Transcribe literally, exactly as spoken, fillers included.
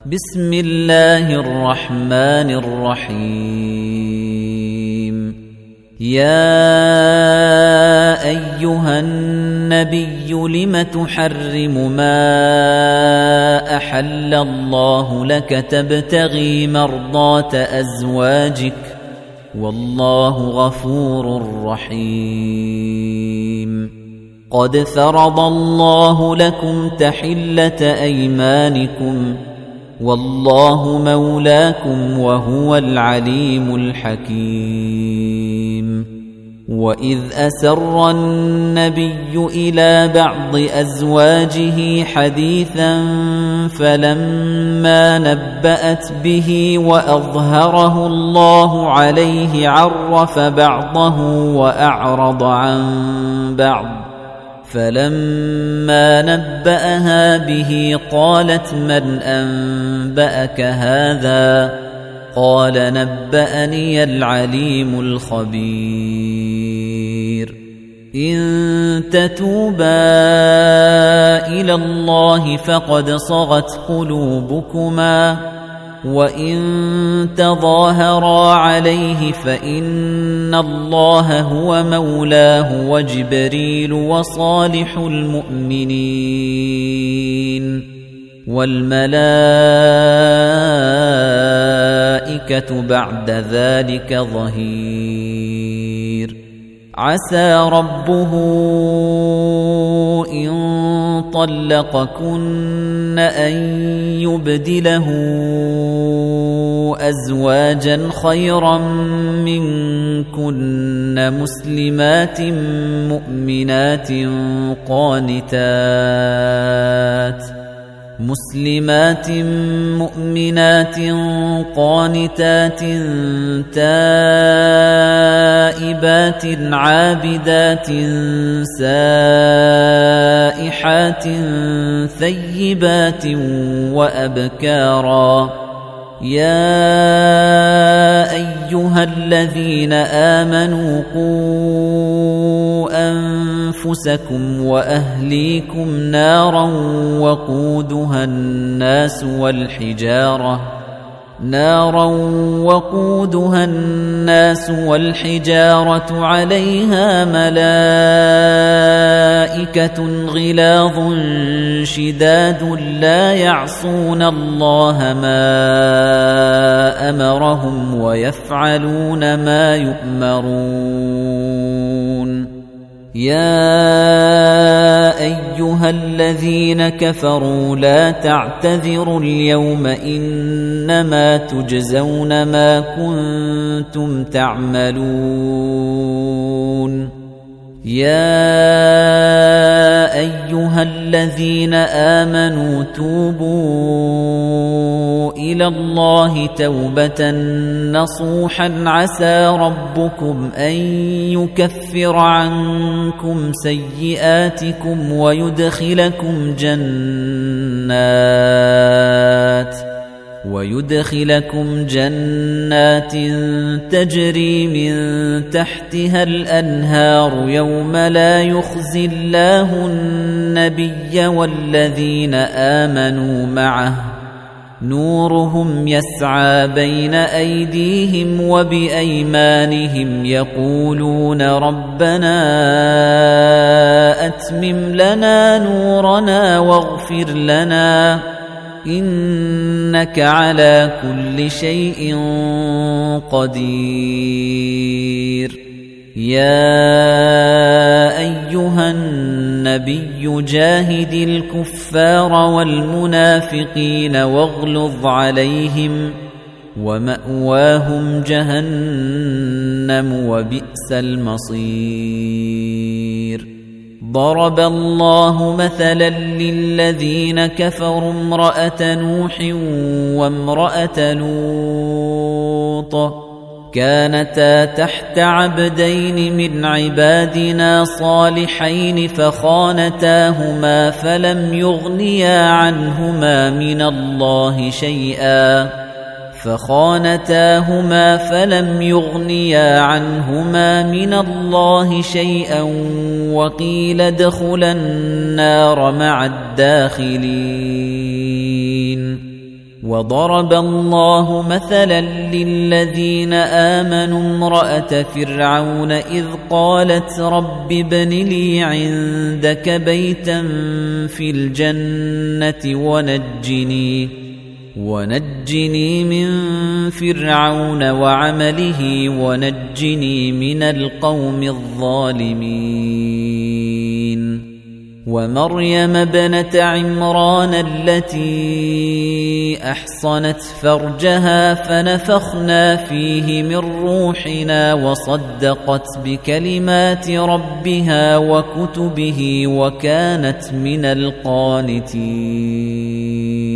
بسم الله الرحمن الرحيم يا أيها النبي لم تحرم ما أحل الله لك تبتغي مرضات أزواجك والله غفور رحيم قد فرض الله لكم تحلة أيمانكم والله مولاكم وهو العليم الحكيم وإذ أسر النبي إلى بعض أزواجه حديثا فلما نبأت به وأظهره الله عليه عرف بعضه وأعرض عن بعض فلما نبأها به قالت من أنبأك هذا قال نبأني العليم الخبير إن تتوبا إلى الله فقد صغت قلوبكما وإن تظاهرا عليه فإن الله هو مولاه وجبريل وصالح المؤمنين والملائكة بعد ذلك ظهير عسى ربه إن طلقكن أن يبدله أزواجا خيرا منكن مسلمات مؤمنات قانتات مسلمات مؤمنات قانتات تائبات عابدات سائحات ثيبات وأبكارا يا أيها الذين آمنوا قوا أنفسكم وأهليكم نارا وقودها الناس والحجارة نارا وقودها الناس والحجارة عليها ملائكة غلاظ شداد لا يعصون الله ما أمرهم ويفعلون ما يؤمرون يا أيها الذين كفروا لا تعتذروا اليوم إنما تجزون ما كنتم تعملون يا أيها الذين آمنوا توبوا إلى الله توبة نصوحا عسى ربكم أن يكفر عنكم سيئاتكم ويدخلكم جنات ويدخلكم جنات تجري من تحتها الأنهار يوم لا يخزي الله النبي والذين آمنوا معه نورهم يسعى بين أيديهم وبأيمانهم يقولون ربنا أتمم لنا نورنا واغفر لنا إنك على كل شيء قدير يا أيها النبي جاهد الكفار والمنافقين واغلظ عليهم ومأواهم جهنم وبئس المصير ضرب الله مثلا للذين كفروا امرأة نوح وامرأة لوط كانتا تحت عبدين من عبادنا صالحين فخانتاهما فلم يغنيا عنهما من الله شيئا فخانتاهما فلم يغنيا عنهما من الله شيئا وقيل ادخلا النار مع الداخلين وضرب الله مثلا للذين آمنوا امرأة فرعون إذ قالت رب ابن لي عندك بيتا في الجنة ونجني ونجني من فرعون وعمله ونجني من القوم الظالمين ومريم ابنة عمران التي أحصنت فرجها فنفخنا فيه من روحنا وصدقت بكلمات ربها وكتبه وكانت من القانتين